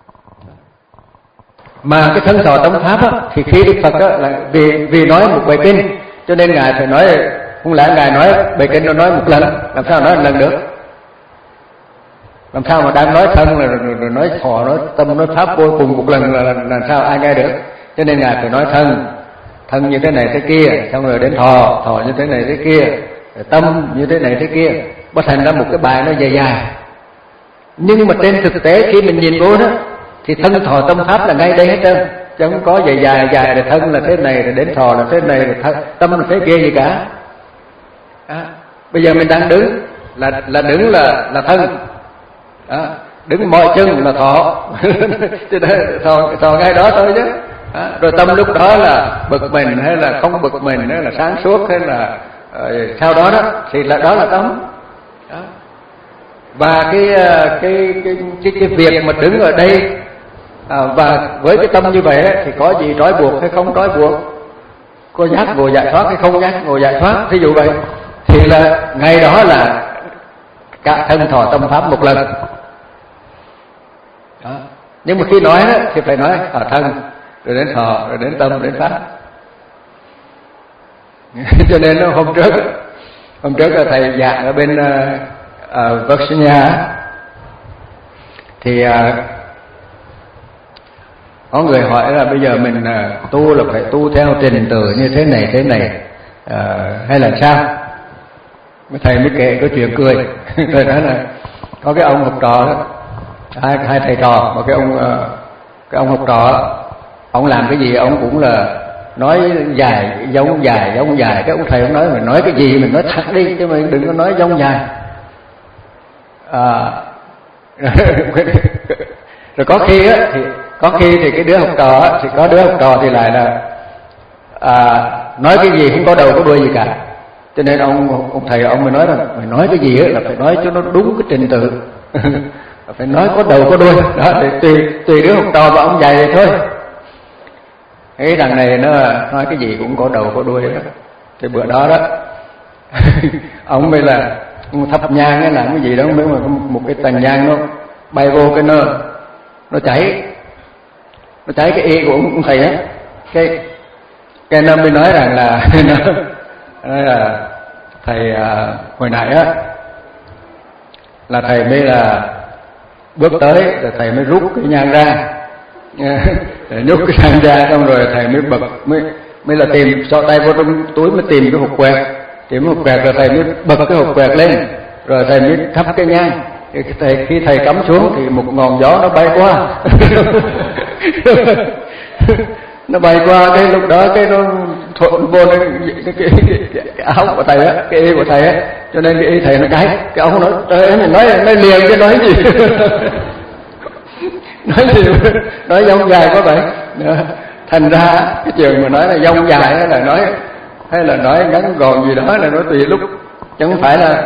Mà cái thân thọ tâm pháp á, thì khi Đức Phật á, là vì vì nói một bài kinh, cho nên ngài phải nói, không lẽ ngài nói bài kinh nó nói một lần, làm sao nói một lần được? Làm sao mà đang nói thân là rồi nói thọ, nói tâm, nói pháp vô cùng một lần là làm sao ai nghe được? Cho nên ngài phải nói thân, thân như thế này thế kia, xong rồi đến thọ, thọ như thế này thế kia, tâm như thế này thế kia, bắt thành ra một cái bài nó dài dài. Nhưng mà trên thực tế khi mình nhìn vô đó thì thân thọ tâm pháp là ngay đây hết trơn, chứ không có dài dài dài là thân là thế này, rồi đến thọ là thế này, rồi thân, tâm là thế kia gì cả. À, bây giờ mình đang đứng là là đứng là là thân. À, đứng mọi chân là thọ. Cho nên thọ, thọ ngay đó thôi chứ. À, rồi tâm lúc đó là bực mình hay là không bực mình, hay là sáng suốt hay là uh, sau đó đó thì là đó là tâm. Đó. Và cái cái cái cái cái việc mà đứng ở đây à, và với cái tâm như vậy thì có gì trói buộc hay không trói buộc, có giác ngộ giải thoát hay không giác ngộ giải thoát, ví dụ vậy, thì là ngày đó là cả thân thọ tâm pháp một lần. Đó. Nhưng mà khi nói đó, thì phải nói ở thân, rồi đến thọ, rồi đến tâm, đến pháp. Cho nên hôm trước hôm trước là thầy giảng ở bên uh, Virginia thì uh, có người hỏi là bây giờ mình uh, tu là phải tu theo trình tự như thế này thế này uh, hay là sao? Thầy mới kể cái chuyện cười. Rồi nói là có cái ông học trò đó, hai, hai thầy trò, mà cái ông cái ông học trò ông làm cái gì ông cũng là nói dài giống dài giống dài. Cái ông thầy ông nói mình nói cái gì mình nói thật đi, chứ mình đừng có nói giống dài. À, rồi có khi á thì có khi thì cái đứa học trò á, thì có đứa học trò thì lại là à, nói cái gì không có đầu có đuôi gì cả. Cho nên ông ông thầy ông mới nói rằng phải nói cái gì á là phải nói cho nó đúng cái trình tự. Phải nói có đầu có đuôi. Đó, thì tùy tùy đứa học trò và ông dạy vậy thôi. Cái thằng này nó nói cái gì cũng có đầu có đuôi đó. Thì bữa đó đó ông mới là thắp nhang hay làm cái gì đó, mới mà một cái tàn nhang nó bay vô cái nó nó cháy nó cháy cái y của ông, ông thầy á. Cái cái nó mới nói rằng là nó nói là thầy à, hồi nãy á là thầy mới là bước tới rồi thầy mới rút cái nhang ra, rút cái nhang ra xong rồi thầy mới bật mới mới là tìm cho tay vô trong túi mới tìm cái hộp quẹt, tìm hộp quẹt rồi thầy mới bật cái hộp quẹt lên, rồi thầy mới thắp cái nhang. Thầy khi thầy cắm xuống thì một ngọn gió nó bay qua. Nó bay qua cái lúc đó cái nó thuận vô cái, cái, cái, cái, cái áo của thầy á, cái y của thầy á, cho nên cái y thầy nó cái cái ông nói trời ơi, nói nói liền chứ nói gì. Nói gì nói dông dài quá vậy. Thành ra cái chuyện mà nói là dông dài hay là nói hay là nói ngắn gọn gì đó là nói tùy lúc, chứ không phải là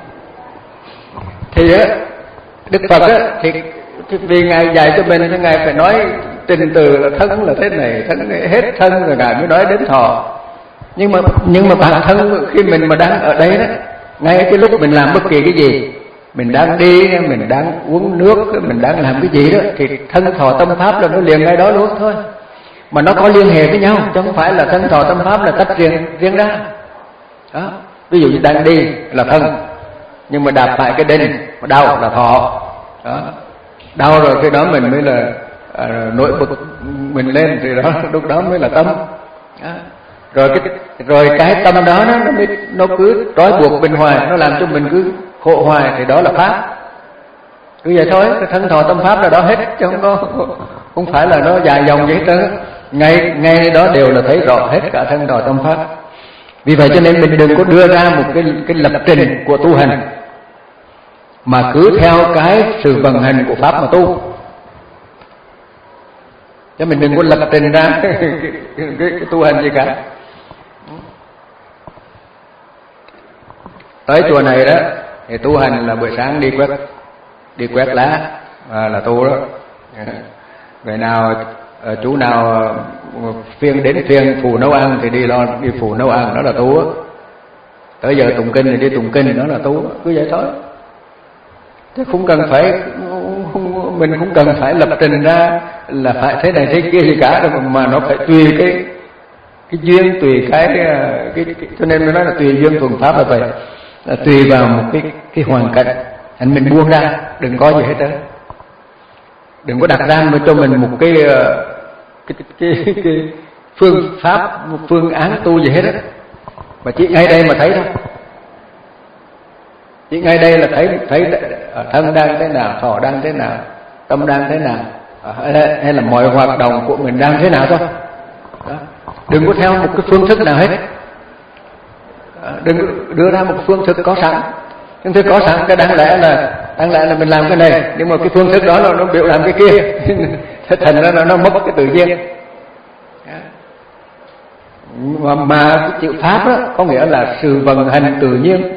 thì á Đức Phật á thì vì ngài dạy cho mình thì ngài phải nói trình tự là thân là thế này, thân hết thân rồi ngài mới nói đến thọ. Nhưng mà nhưng mà bản thân khi mình mà đang ở đây đó, ngay cái lúc mình làm bất kỳ cái gì, mình đang đi, mình đang uống nước, mình đang làm cái gì đó, thì thân thọ tâm pháp là nó liền ngay đó luôn thôi. Mà nó có liên hệ với nhau, chứ không phải là thân thọ tâm pháp là tách riêng riêng ra. Đó. Ví dụ như đang đi là thân, nhưng mà đạp phải cái đinh mà đau là thọ. Đó. Đau rồi cái đó mình mới là à, nổi bực mình lên, thì đó lúc đó mới là tâm. Đó. Rồi cái rồi cái tâm đó nó nó, nó cứ trói buộc mình hoài, nó làm cho mình cứ khổ hoài, thì đó là pháp. Cứ vậy thôi, cái thân thọ tâm pháp là đó hết, chứ không có không phải là nó dài dòng vậy hết. Ngay ngay đó đều là thấy rõ hết cả thân thọ tâm pháp. Vì vậy cho nên mình đừng có đưa ra một cái cái lập trình của tu hành, mà cứ theo cái sự vận hành của pháp mà tu. Chứ mình đừng có lập trình ra cái, cái, cái, cái tu hành gì cả. Tới chùa này đó thì tu hành là buổi sáng đi quét đi quét lá à, là tu đó. Người nào chú nào phiên đến phiên phụ nấu ăn thì đi lo đi phụ nấu ăn, đó là tu đó. Tới giờ tụng kinh thì đi tụng kinh, đó là tu đó. Cứ vậy thôi. Chứ không cần phải không, mình không cần phải lập trình ra là phải thế này thế kia gì cả, mà nó phải tùy cái cái duyên, tùy cái, cái, cái cho nên mới nói là tùy duyên thuần pháp là vậy, là tùy vào một cái cái hoàn cảnh anh mình buông ra, đừng có gì hết đó. Đừng có đặt ra cho mình một cái cái, cái, cái, cái phương pháp, một phương án tu gì hết đó, mà chỉ ngay đây mà thấy thôi. Chỉ ngay đây là thấy thấy thân đang thế nào, thọ đang thế nào, tâm đang thế nào, hay là mọi hoạt động của mình đang thế nào thôi. Đó. Đừng có theo một cái phương thức nào hết. Đừng đưa ra một phương thức có sẵn. Phương thức có sẵn cái đáng lẽ là đáng lẽ là mình làm cái này, nhưng mà cái phương thức đó nó, nó biểu làm cái kia, thành ra nó, nó mất cái tự nhiên. Mà, mà cái chữ pháp đó có nghĩa là sự vận hành tự nhiên.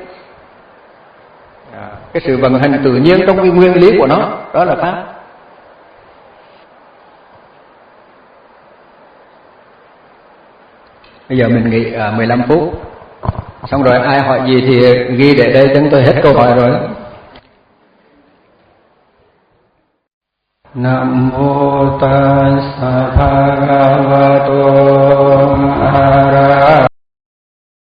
Cái sự vận hành tự nhiên trong cái nguyên lý của nó, đó là pháp. Bây giờ mình nghỉ à, mười lăm phút. Xong rồi ai hỏi gì thì ghi để đây, chúng tôi hết câu hỏi rồi. Nam mô Ta